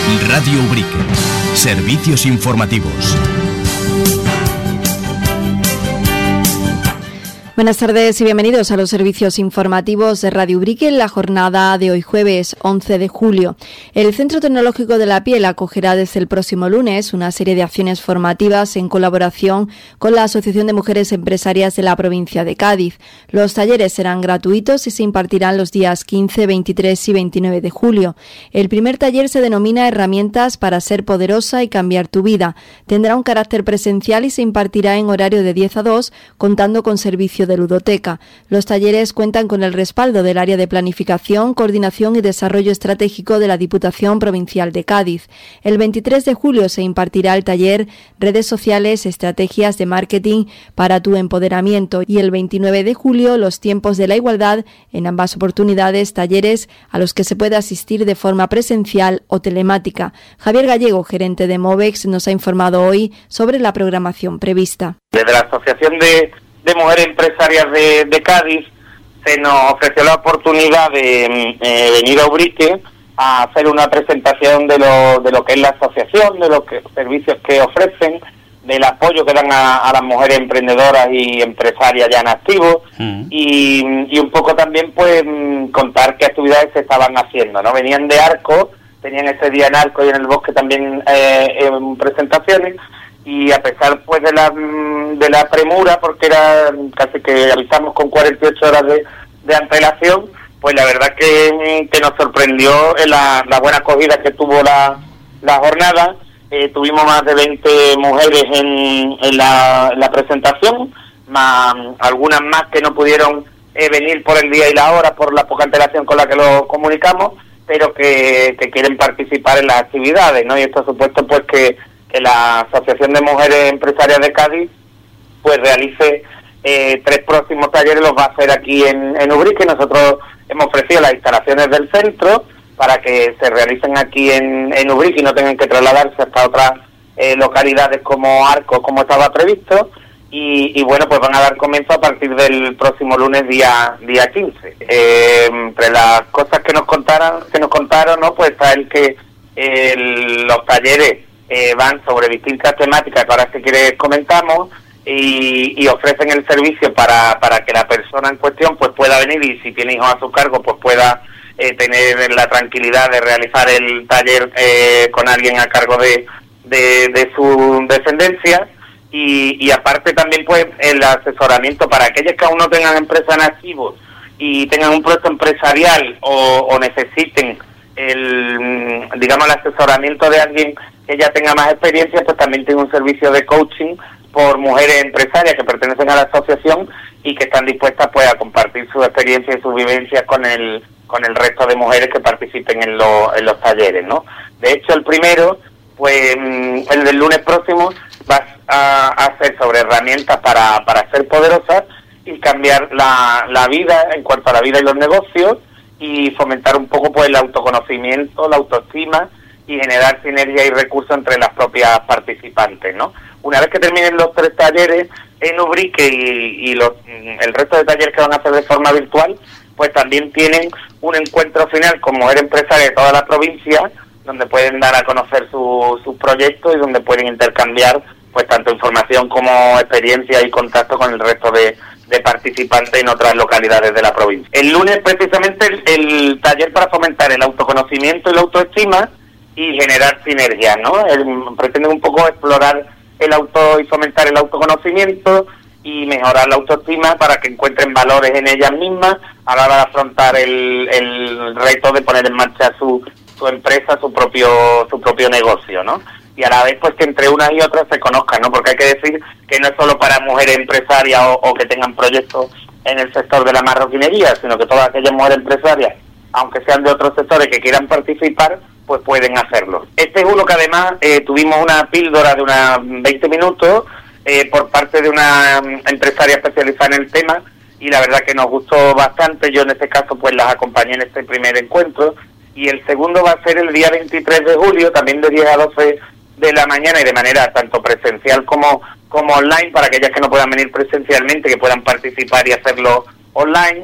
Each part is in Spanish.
Radio Ubrique. Servicios informativos. Buenas tardes y bienvenidos a los servicios informativos de Radio Ubrique en la jornada de hoy jueves 11 de julio. El Centro Tecnológico de la Piel acogerá desde el próximo lunes una serie de acciones formativas en colaboración con la Asociación de Mujeres Empresarias de la provincia de Cádiz. Los talleres serán gratuitos y se impartirán los días 15, 23 y 29 de julio. El primer taller se denomina Herramientas para ser poderosa y cambiar tu vida. Tendrá un carácter presencial y se impartirá en horario de 10 a 2, contando con servicio de ludoteca. Los talleres cuentan con el respaldo del área de planificación, coordinación y desarrollo estratégico de la Diputación Provincial de Cádiz. El 23 de julio se impartirá el taller Redes sociales, estrategias de marketing para tu empoderamiento, y el 29 de julio los tiempos de la igualdad, en ambas oportunidades talleres a los que se puede asistir de forma presencial o telemática. Javier Gallego, gerente de Movex, nos ha informado hoy sobre la programación prevista. Desde la Asociación de Mujeres Empresarias de Cádiz se nos ofreció la oportunidad de venir a Ubrique a hacer una presentación de lo que es la asociación, de los servicios que ofrecen, del apoyo que dan a las mujeres emprendedoras y empresarias ya en activo, y un poco también pues contar qué actividades se estaban haciendo, ¿no? Venían de Arco, tenían ese día en Arco y en el Bosque también presentaciones. Y a pesar pues de la premura, porque era casi que avisamos con 48 horas de antelación, pues la verdad que nos sorprendió la buena acogida que tuvo la jornada. Tuvimos más de 20 mujeres en la presentación, más algunas más que no pudieron venir por el día y la hora, por la poca antelación con la que lo comunicamos, pero que quieren participar en las actividades, ¿no? Y esto ha supuesto pues que la Asociación de Mujeres Empresarias de Cádiz pues realice 3 próximos talleres, los va a hacer aquí en Ubrique. Nosotros hemos ofrecido las instalaciones del centro para que se realicen aquí en Ubrique y no tengan que trasladarse hasta otras localidades como Arco, como estaba previsto, y bueno, pues van a dar comienzo a partir del próximo lunes día 15. Entre las cosas que nos contaron, ¿no? Pues está el que los talleres van sobre distintas temáticas que ahora si quieres comentamos, y ofrecen el servicio para que la persona en cuestión pues pueda venir, y si tiene hijos a su cargo pues pueda tener la tranquilidad de realizar el taller con alguien a cargo de su descendencia, y aparte también pues el asesoramiento para aquellos que aún no tengan empresa en activo y tengan un proyecto empresarial o necesiten el asesoramiento de alguien que ya tenga más experiencia, pues también tiene un servicio de coaching por mujeres empresarias que pertenecen a la asociación y que están dispuestas pues a compartir su experiencia y sus vivencias con el resto de mujeres que participen en los talleres, ¿no? De hecho, el primero, pues el del lunes próximo, va a ser sobre herramientas para ser poderosas y cambiar la vida en cuanto a la vida y los negocios, y fomentar un poco pues el autoconocimiento, la autoestima, y generar sinergia y recursos entre las propias participantes, ¿no? Una vez que terminen los 3 talleres en Ubrique y el resto de talleres que van a hacer de forma virtual, pues también tienen un encuentro final con mujeres empresarias de toda la provincia, donde pueden dar a conocer sus proyectos y donde pueden intercambiar pues tanto información como experiencia y contacto con el resto de participantes en otras localidades de la provincia. El lunes precisamente el taller para fomentar el autoconocimiento y la autoestima y generar sinergias, ¿no? Pretende un poco explorar el auto y fomentar el autoconocimiento y mejorar la autoestima para que encuentren valores en ellas mismas a la hora de afrontar el reto de poner en marcha su empresa, su propio negocio, ¿no? Y a la vez pues que entre unas y otras se conozcan, ¿no? Porque hay que decir que no es solo para mujeres empresarias o que tengan proyectos en el sector de la marroquinería, sino que todas aquellas mujeres empresarias, aunque sean de otros sectores que quieran participar, pues pueden hacerlo. Este es uno que además tuvimos una píldora de unos 20 minutos por parte de una empresaria especializada en el tema, y la verdad que nos gustó bastante. Yo en este caso pues las acompañé en este primer encuentro, y el segundo va a ser el día 23 de julio, también de 10 a 12 de la mañana y de manera tanto presencial como online, para aquellas que no puedan venir presencialmente, que puedan participar y hacerlo online.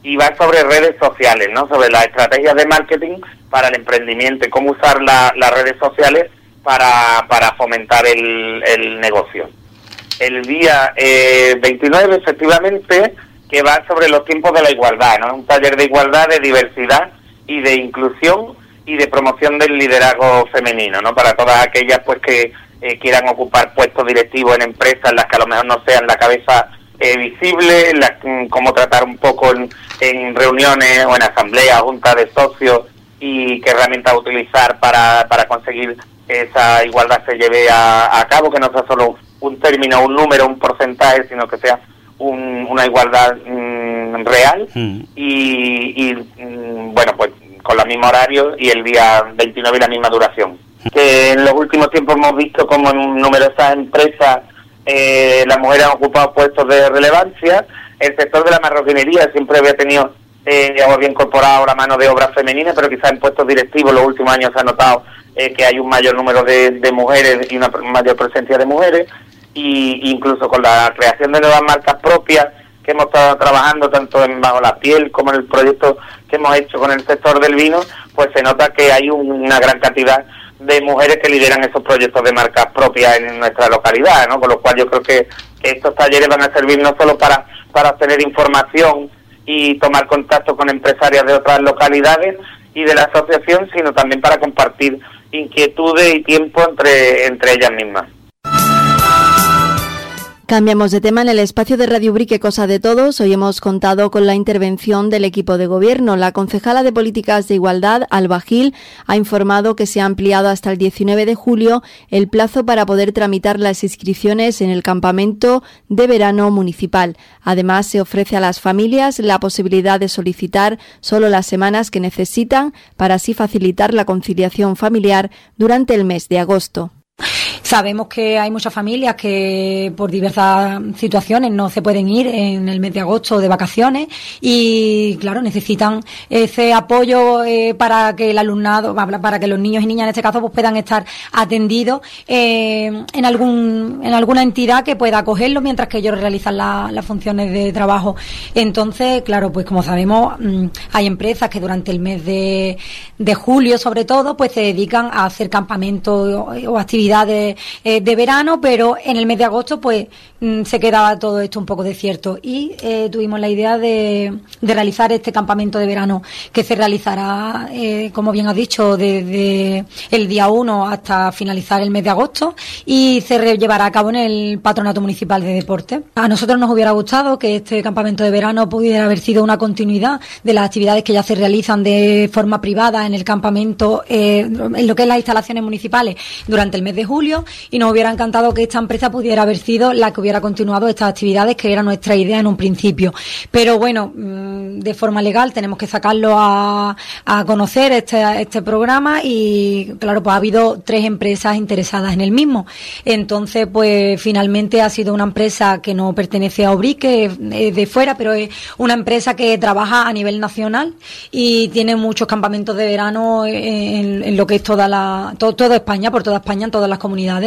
y va sobre redes sociales, ¿no? Sobre las estrategias de marketing para el emprendimiento y cómo usar las redes sociales para fomentar el negocio. El día 29, efectivamente, que va sobre los tiempos de la igualdad, ¿no? Un taller de igualdad, de diversidad y de inclusión y de promoción del liderazgo femenino, ¿no? Para todas aquellas pues que quieran ocupar puestos directivos en empresas en las que a lo mejor no sean la cabeza visible, cómo tratar un poco en reuniones o en asambleas, juntas de socios, y qué herramientas utilizar para conseguir que esa igualdad se lleve a cabo, que no sea solo un término, un número, un porcentaje, sino que sea una igualdad real y bueno, pues con los mismos horarios y el día 29 y la misma duración. Que en los últimos tiempos hemos visto como en numerosas empresas las mujeres han ocupado puestos de relevancia. El sector de la marroquinería siempre había tenido había incorporado la mano de obra femenina, pero quizás en puestos directivos los últimos años se ha notado que hay un mayor número de mujeres y una mayor presencia de mujeres, y incluso con la creación de nuevas marcas propias que hemos estado trabajando tanto en Bajo la Piel como en el proyecto que hemos hecho con el sector del vino, pues se nota que hay una gran cantidad de mujeres que lideran esos proyectos de marcas propias en nuestra localidad, ¿no? Con lo cual yo creo que estos talleres van a servir no solo para obtener información y tomar contacto con empresarias de otras localidades y de la asociación, sino también para compartir inquietudes y tiempo entre ellas mismas. Cambiamos de tema. En el espacio de Radio Ubrique Cosa de Todos, hoy hemos contado con la intervención del equipo de gobierno. La concejala de Políticas de Igualdad, Alba Gil, ha informado que se ha ampliado hasta el 19 de julio el plazo para poder tramitar las inscripciones en el campamento de verano municipal. Además, se ofrece a las familias la posibilidad de solicitar solo las semanas que necesitan para así facilitar la conciliación familiar durante el mes de agosto. Sabemos que hay muchas familias que por diversas situaciones no se pueden ir en el mes de agosto de vacaciones y, claro, necesitan ese apoyo para que el alumnado, para que los niños y niñas en este caso pues puedan estar atendidos en alguna entidad que pueda acogerlos mientras que ellos realizan las funciones de trabajo. Entonces, claro, pues como sabemos, hay empresas que durante el mes de julio, sobre todo, pues se dedican a hacer campamentos o actividades de verano, pero en el mes de agosto pues se quedaba todo esto un poco desierto y tuvimos la idea de realizar este campamento de verano que se realizará, como bien has dicho, desde el día 1 hasta finalizar el mes de agosto y se llevará a cabo en el Patronato Municipal de Deporte. A nosotros nos hubiera gustado que este campamento de verano pudiera haber sido una continuidad de las actividades que ya se realizan de forma privada en el campamento, en lo que es las instalaciones municipales durante el mes de julio, y nos hubiera encantado que esta empresa pudiera haber sido la que hubiera continuado estas actividades, que era nuestra idea en un principio. Pero bueno, de forma legal tenemos que sacarlo a conocer este programa y, claro, pues ha habido 3 empresas interesadas en el mismo. Entonces, pues finalmente ha sido una empresa que no pertenece a Ubrique, es de fuera, pero es una empresa que trabaja a nivel nacional y tiene muchos campamentos de verano en lo que es toda España, por toda España, en todas las comunidades,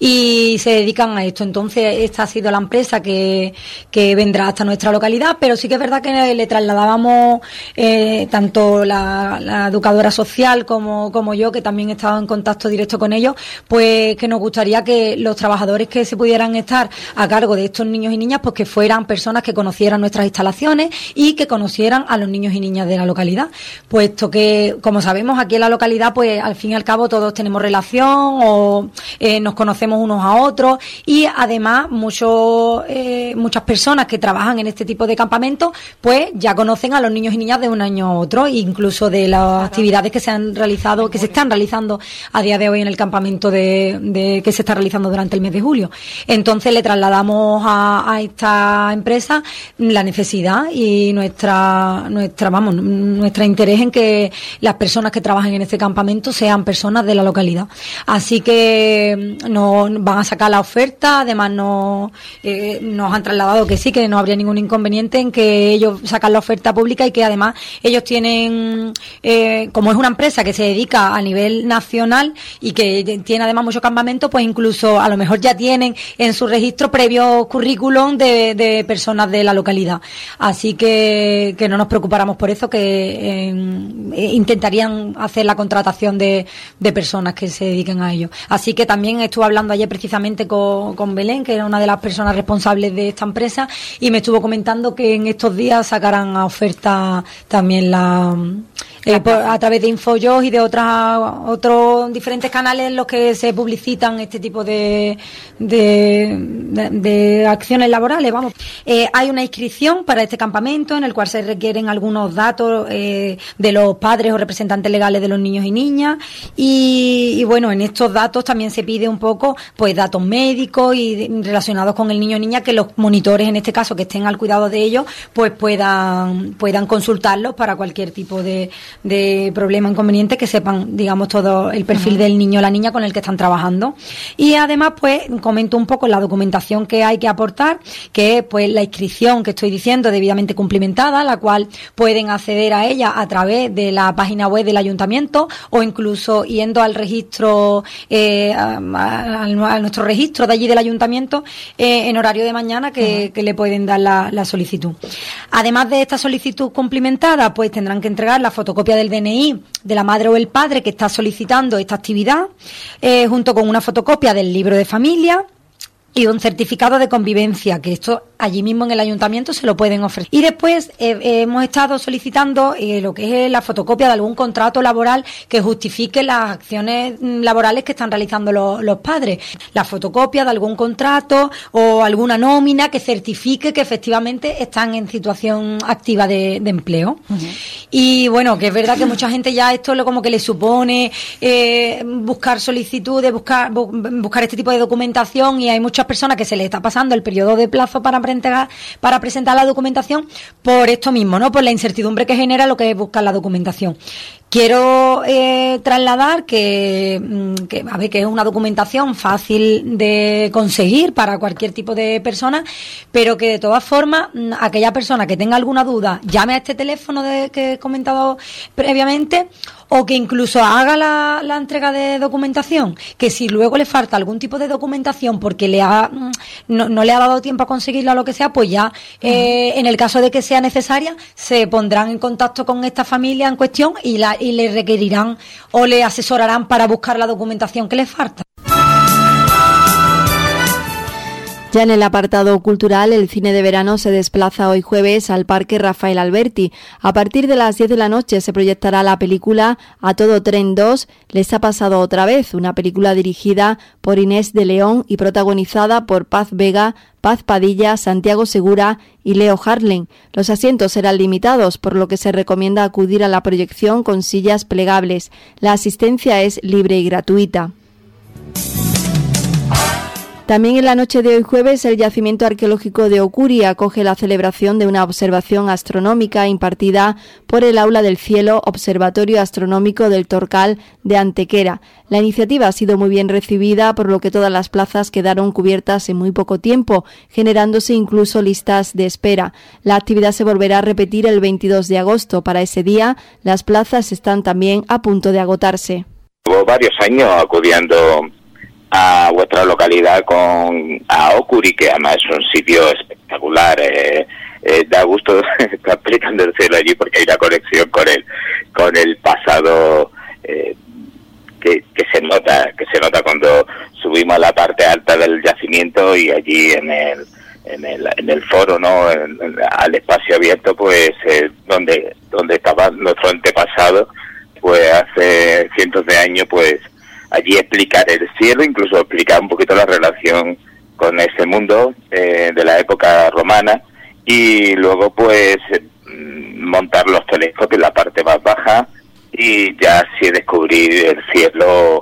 y se dedican a esto. Entonces esta ha sido la empresa que vendrá hasta nuestra localidad, pero sí que es verdad que le trasladábamos tanto la educadora social como yo, que también he estado en contacto directo con ellos, pues que nos gustaría que los trabajadores que se pudieran estar a cargo de estos niños y niñas, pues que fueran personas que conocieran nuestras instalaciones y que conocieran a los niños y niñas de la localidad, puesto que, como sabemos, aquí en la localidad pues al fin y al cabo todos tenemos relación o nos conocemos unos a otros, y además muchas personas que trabajan en este tipo de campamentos pues ya conocen a los niños y niñas de un año a otro, incluso de las actividades que se han realizado, que se están realizando a día de hoy en el campamento que se está realizando durante el mes de julio. Entonces le trasladamos a esta empresa la necesidad y nuestra interés en que las personas que trabajen en este campamento sean personas de la localidad. Así que no van a sacar la oferta. Además nos han trasladado que sí, que no habría ningún inconveniente en que ellos sacan la oferta pública, y que además ellos tienen, como es una empresa que se dedica a nivel nacional y que tiene además muchos campamentos, pues incluso a lo mejor ya tienen en su registro previo currículum de personas de la localidad. Así que no nos preocupáramos por eso, que intentarían hacer la contratación de personas que se dediquen a ello. Así que también estuve hablando ayer precisamente con Belén, que era una de las personas responsables de esta empresa, y me estuvo comentando que en estos días sacarán a oferta también a través de InfoJobs y de otros diferentes canales en los que se publicitan este tipo de acciones laborales. Vamos, hay una inscripción para este campamento en el cual se requieren algunos datos de los padres o representantes legales de los niños y niñas, y bueno, en estos datos también se pide un poco pues datos médicos y relacionados con el niño o niña, que los monitores en este caso que estén al cuidado de ellos pues puedan consultarlos para cualquier tipo de problema, inconveniente, que sepan, digamos, todo el perfil del niño o la niña con el que están trabajando. Y además pues comento un poco la documentación que hay que aportar, que es pues la inscripción que estoy diciendo, debidamente cumplimentada, la cual pueden acceder a ella a través de la página web del ayuntamiento, o incluso yendo al registro, a nuestro registro de allí del ayuntamiento, en horario de mañana, que le pueden dar la solicitud. Además de esta solicitud cumplimentada, pues tendrán que entregar la fotocopia del DNI de la madre o el padre que está solicitando esta actividad, junto con una fotocopia del libro de familia y un certificado de convivencia, que esto allí mismo en el ayuntamiento se lo pueden ofrecer. Y después hemos estado solicitando lo que es la fotocopia de algún contrato laboral que justifique las acciones laborales que están realizando los padres. La fotocopia de algún contrato o alguna nómina que certifique que efectivamente están en situación activa de empleo. Y bueno, que es verdad que mucha gente ya esto como que le supone buscar solicitudes, buscar este tipo de documentación, y hay muchas personas que se les está pasando el periodo de plazo para presentar la documentación por esto mismo, ¿no? Por la incertidumbre que genera lo que es buscar la documentación. Quiero trasladar que es una documentación fácil de conseguir para cualquier tipo de persona, pero que de todas formas aquella persona que tenga alguna duda llame a este teléfono que he comentado previamente, o que incluso haga la entrega de documentación, que si luego le falta algún tipo de documentación porque no le ha dado tiempo a conseguirla o lo que sea, pues ya en el caso de que sea necesaria se pondrán en contacto con esta familia en cuestión y le requerirán o le asesorarán para buscar la documentación que le falta. Ya en el apartado cultural, el cine de verano se desplaza hoy jueves al Parque Rafael Alberti. A partir de las 10 de la noche se proyectará la película A Todo Tren 2, Les ha pasado otra vez, una película dirigida por Inés de León y protagonizada por Paz Vega, Paz Padilla, Santiago Segura y Leo Harlem. Los asientos serán limitados, por lo que se recomienda acudir a la proyección con sillas plegables. La asistencia es libre y gratuita. También en la noche de hoy jueves, el Yacimiento Arqueológico de Ocuri acoge la celebración de una observación astronómica impartida por el Aula del Cielo, Observatorio Astronómico del Torcal de Antequera. La iniciativa ha sido muy bien recibida, por lo que todas las plazas quedaron cubiertas en muy poco tiempo, generándose incluso listas de espera. La actividad se volverá a repetir el 22 de agosto. Para ese día, las plazas están también a punto de agotarse. Llevo varios años acudiendo a vuestra localidad a Ocuri, que además es un sitio espectacular. Da gusto estar aplicando el cielo allí porque hay una conexión con el pasado que se nota cuando subimos a la parte alta del yacimiento, y allí en el foro, ¿no? Al espacio abierto, pues donde estaba nuestro antepasado, pues hace cientos de años, pues allí explicar el cielo, incluso explicar un poquito la relación con ese mundo de la época romana, y luego pues montar los telescopios en la parte más baja y ya así descubrir el cielo.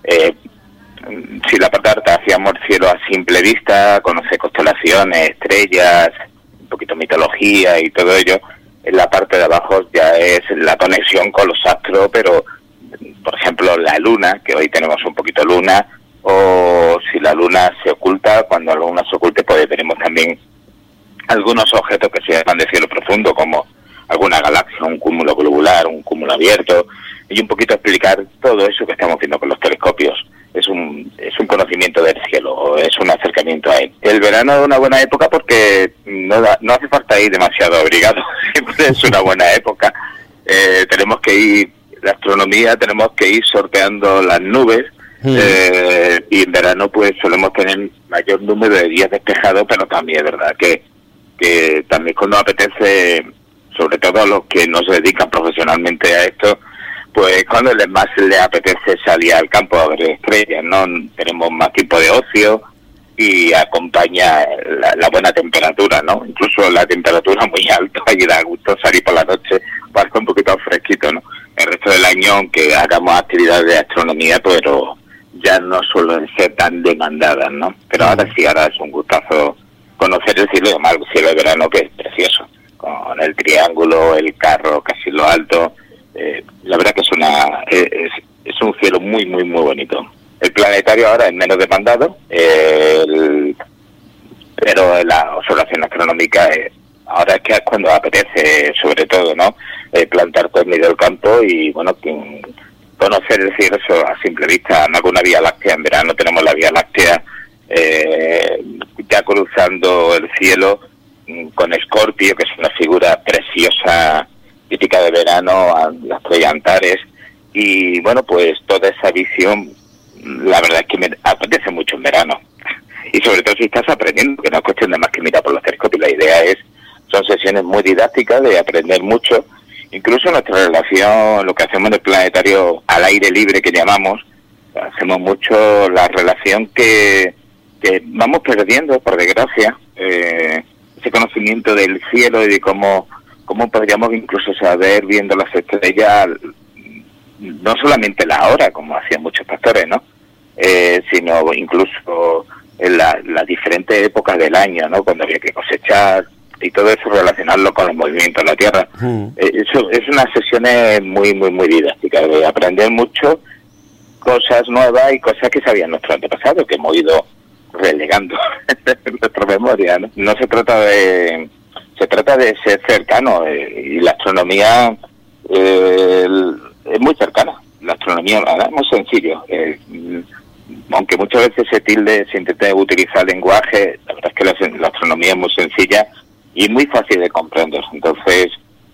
Si la parte alta hacíamos el cielo a simple vista, conocer constelaciones, estrellas, un poquito mitología y todo ello, en la parte de abajo ya es la conexión con los astros, pero por ejemplo la luna, que hoy tenemos un poquito luna, o si la luna se oculta. Cuando la luna se oculte, pues veremos también algunos objetos que se llaman de cielo profundo, como alguna galaxia, un cúmulo globular, un cúmulo abierto, y un poquito explicar todo eso que estamos viendo con los telescopios. Es un conocimiento del cielo, es un acercamiento a él. El verano es una buena época porque no hace falta ir demasiado abrigado, siempre es una buena época. Tenemos que ir, la astronomía, tenemos que ir sorteando las nubes, y en verano pues solemos tener mayor número de días despejados, pero también es verdad que también cuando apetece, sobre todo a los que no se dedican profesionalmente a esto, pues cuando más les apetece salir al campo a ver estrellas, ¿no? Tenemos más tiempo de ocio y acompaña la buena temperatura, ¿no? Incluso la temperatura muy alta y da gusto salir por la noche para estar un poquito fresquito, ¿no? El resto del año, aunque hagamos actividades de astronomía, pero ya no suelen ser tan demandadas, ¿no? Pero ahora sí, ahora es un gustazo conocer el cielo, además el cielo de verano, que es precioso, con el triángulo, el carro casi en lo alto. La verdad que es un cielo muy, muy, muy bonito. El planetario ahora es menos demandado, pero la observación astronómica ahora es que es cuando apetece, sobre todo, ¿no? Plantar todo en medio del campo y, bueno, conocer el cielo eso a simple vista, no con una Vía Láctea. En verano tenemos la Vía Láctea ya cruzando el cielo con Escorpio, que es una figura preciosa, típica de verano, la estrella Antares, y bueno, pues toda esa visión, la verdad es que me apetece mucho en verano, y sobre todo si estás aprendiendo, que no es cuestión de más que mirar por los telescopios. La idea son sesiones muy didácticas de aprender mucho, incluso nuestra relación, lo que hacemos en el planetario al aire libre que llamamos, hacemos mucho la relación que vamos perdiendo, por desgracia, ese conocimiento del cielo y de cómo podríamos incluso saber, viendo las estrellas, no solamente la hora, como hacían muchos pastores, ¿no? Sino incluso en las diferentes épocas del año, ¿no? Cuando había que cosechar y todo eso, relacionarlo con los movimientos de la Tierra. Eso es unas sesiones muy, muy, muy didácticas, de aprender mucho, cosas nuevas y cosas que sabían nuestros antepasados, que hemos ido relegando en nuestra memoria, ¿no? No se trata de... Se trata de ser cercano, y la astronomía es muy cercana. La astronomía es muy sencillo. Aunque muchas veces se intenta utilizar lenguaje, la verdad es que la astronomía es muy sencilla y muy fácil de comprender. Entonces,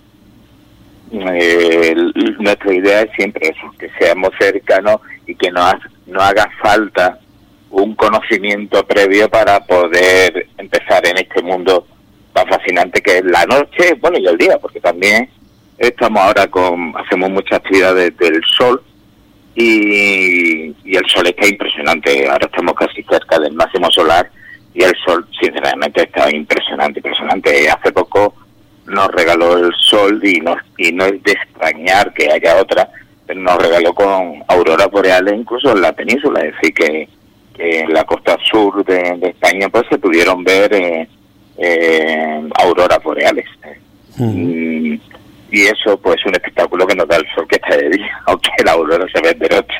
nuestra idea es siempre eso, que seamos cercanos y que no haga falta un conocimiento previo para poder empezar en este mundo tan fascinante que es la noche, bueno, y el día, porque también estamos ahora hacemos muchas actividades del sol y el sol está impresionante. Ahora estamos casi cerca del máximo solar y el sol, sinceramente, está impresionante. Hace poco nos regaló el sol y no es de extrañar que haya otra, pero nos regaló con auroras boreales incluso en la península. Es decir, que en la costa sur de España pues se pudieron ver auroras boreales. Y eso pues es un espectáculo que nos da el sol que está de día, aunque la aurora se ve de noche.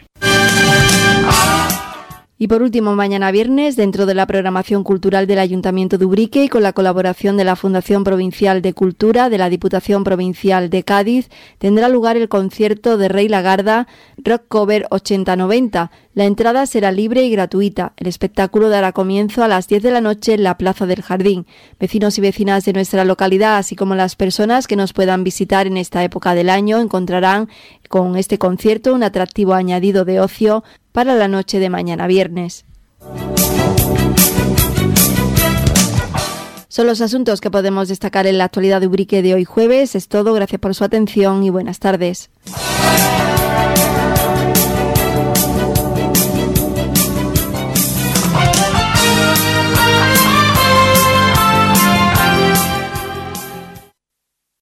Y por último, mañana viernes, dentro de la programación cultural del Ayuntamiento de Ubrique y con la colaboración de la Fundación Provincial de Cultura de la Diputación Provincial de Cádiz, tendrá lugar el concierto de Rey Lagarda Rock Cover 80-90. La entrada será libre y gratuita. El espectáculo dará comienzo a las 10 de la noche en la Plaza del Jardín. Vecinos y vecinas de nuestra localidad, así como las personas que nos puedan visitar en esta época del año, encontrarán con este concierto un atractivo añadido de ocio para la noche de mañana viernes. Son los asuntos que podemos destacar en la actualidad de Ubrique de hoy jueves. Es todo, gracias por su atención y buenas tardes.